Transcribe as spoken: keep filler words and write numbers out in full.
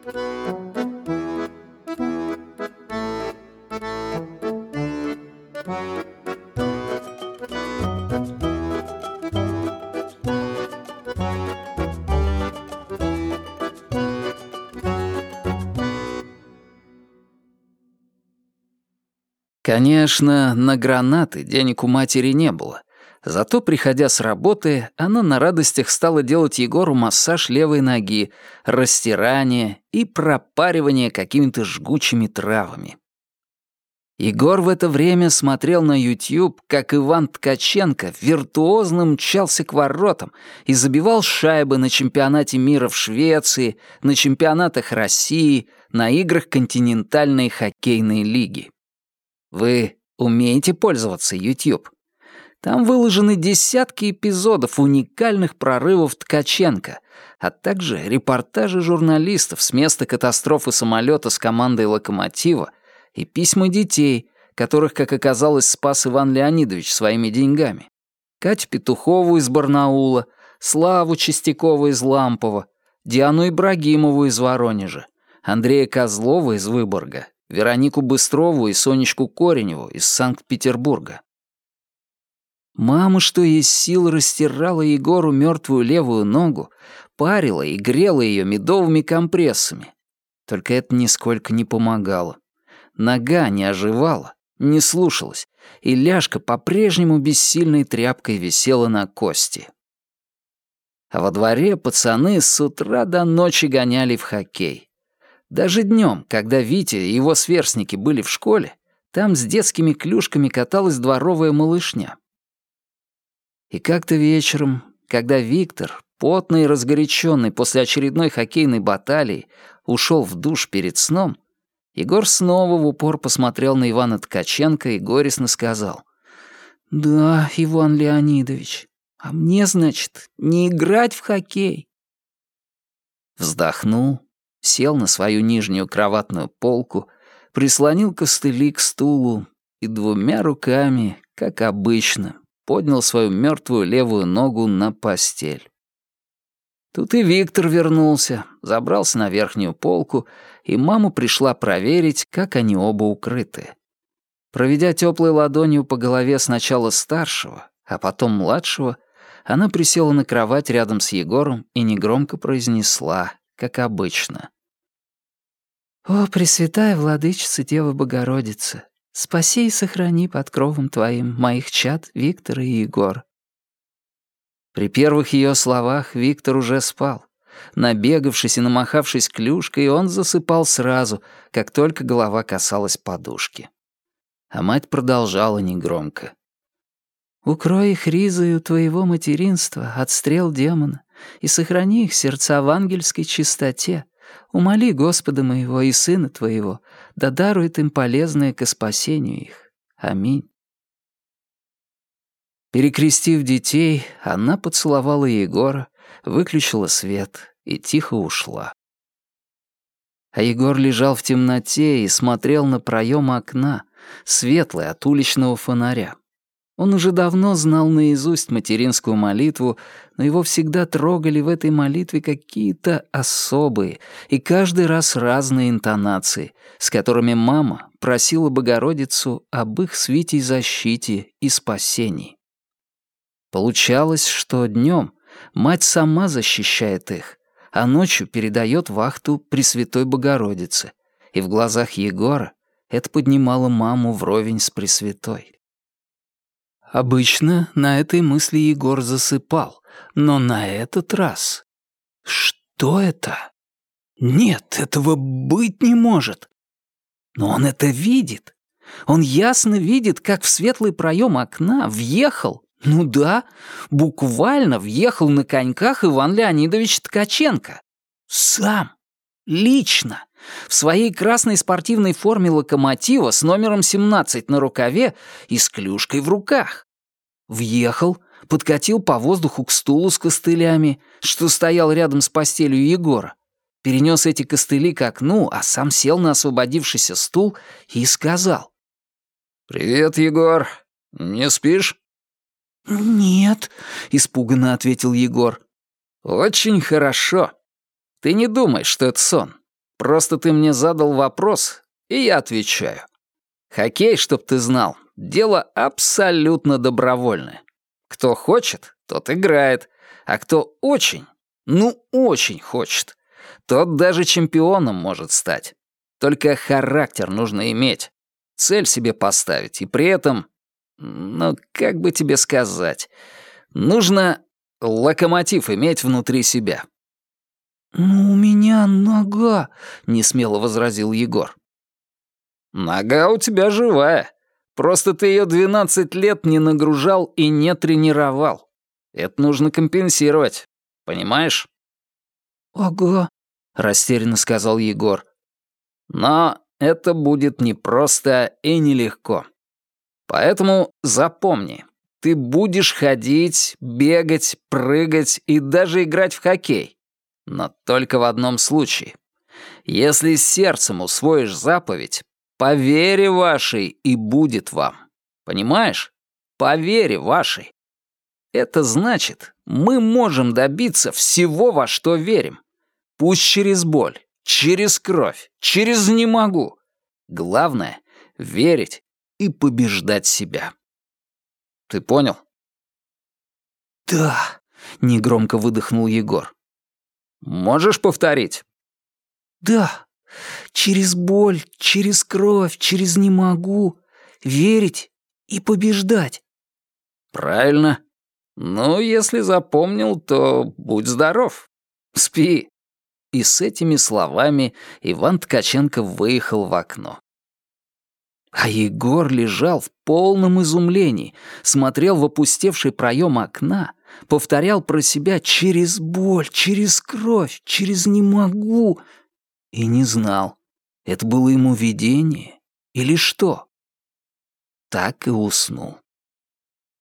Конечно, на гранаты денег у матери не было. Зато, приходя с работы, она на радостях стала делать Егору массаж левой ноги, растирание и пропаривание какими-то жгучими травами. Егор в это время смотрел на YouTube, как Иван Ткаченко виртуозно мчался к воротам и забивал шайбы на чемпионате мира в Швеции, на чемпионатах России, на играх континентальной хоккейной лиги. Вы умеете пользоваться YouTube? Там выложены десятки эпизодов уникальных прорывов Ткаченко, а также репортажи журналистов с места катастрофы самолета с командой «Локомотива» и письма детей, которых, как оказалось, спас Иван Леонидович своими деньгами. Катю Петухову из Барнаула, Славу Чистякова из Лампова, Диану Ибрагимову из Воронежа, Андрея Козлова из Выборга, Веронику Быстрову и Сонечку Кореневу из Санкт-Петербурга. Мама, что есть сил, растирала Егору мертвую левую ногу, парила и грела ее медовыми компрессами. Только это нисколько не помогало. Нога не оживала, не слушалась, и ляжка по-прежнему бессильной тряпкой висела на кости. А во дворе пацаны с утра до ночи гоняли в хоккей. Даже днем, когда Витя и его сверстники были в школе, там с детскими клюшками каталась дворовая малышня. И как-то вечером, когда Виктор, потный и разгоряченный после очередной хоккейной баталии, ушел в душ перед сном, Егор снова в упор посмотрел на Ивана Ткаченко и горестно сказал: «Да, Иван Леонидович, а мне, значит, не играть в хоккей». Вздохнул, сел на свою нижнюю кроватную полку, прислонил костыли к стулу и двумя руками, как обычно, поднял свою мертвую левую ногу на постель. Тут и Виктор вернулся, забрался на верхнюю полку, и мама пришла проверить, как они оба укрыты. Проведя теплой ладонью по голове сначала старшего, а потом младшего, она присела на кровать рядом с Егором и негромко произнесла, как обычно: «О, Пресвятая Владычица Дева Богородица, спаси и сохрани под кровом Твоим моих чад Виктора и Егора». При первых ее словах Виктор уже спал. Набегавшись и намахавшись клюшкой, он засыпал сразу, как только голова касалась подушки. А мать продолжала негромко: «Укрой их ризою Твоего материнства от стрел демона и сохрани их сердца в ангельской чистоте. Умоли Господа моего и Сына Твоего, да дарует им полезное ко спасению их. Аминь». Перекрестив детей, она поцеловала Егора, выключила свет и тихо ушла. А Егор лежал в темноте и смотрел на проем окна, светлый от уличного фонаря. Он уже давно знал наизусть материнскую молитву, но его всегда трогали в этой молитве какие-то особые и каждый раз разные интонации, с которыми мама просила Богородицу об их с Витей защите и спасении. Получалось, что днем мать сама защищает их, а ночью передает вахту Пресвятой Богородице, и в глазах Егора это поднимало маму вровень с Пресвятой. Обычно на этой мысли Егор засыпал, но на этот раз... Что это? Нет, этого быть не может. Но он это видит. Он ясно видит, как в светлый проем окна въехал, ну да, буквально въехал на коньках Иван Леонидович Ткаченко. Сам. Лично. В своей красной спортивной форме «Локомотива» с номером семнадцать на рукаве и с клюшкой в руках. Въехал, подкатил по воздуху к стулу с костылями, что стоял рядом с постелью Егора, перенес эти костыли к окну, а сам сел на освободившийся стул и сказал: «Привет, Егор. Не спишь?» «Нет», — испуганно ответил Егор. «Очень хорошо. Ты не думай, что это сон. Просто ты мне задал вопрос, и я отвечаю. Хоккей, чтоб ты знал, дело абсолютно добровольное. Кто хочет, тот играет, а кто очень, ну очень хочет, тот даже чемпионом может стать. Только характер нужно иметь, цель себе поставить, и при этом, ну, как бы тебе сказать, нужно локомотив иметь внутри себя. «Ну, у меня нога», — несмело возразил Егор. «Нога у тебя живая. Просто ты ее двенадцать лет не нагружал и не тренировал. Это нужно компенсировать. Понимаешь?» «Ага», — растерянно сказал Егор. «Но это будет непросто и нелегко. Поэтому запомни, ты будешь ходить, бегать, прыгать и даже играть в хоккей. Но только в одном случае. Если сердцем усвоишь заповедь, по вере вашей и будет вам. Понимаешь? По вере вашей. Это значит, мы можем добиться всего, во что верим. Пусть через боль, через кровь, через «не могу». Главное — верить и побеждать себя. Ты понял? «Да», — негромко выдохнул Егор. «Можешь повторить?» «Да, через боль, через кровь, через «не могу», верить и побеждать». «Правильно. Ну, если запомнил, то будь здоров. Спи». И с этими словами Иван Ткаченко выехал в окно. А Егор лежал в полном изумлении, смотрел в опустевший проем окна, повторял про себя «через боль, через кровь, через «не могу» и не знал, это было ему видение или что. Так и уснул.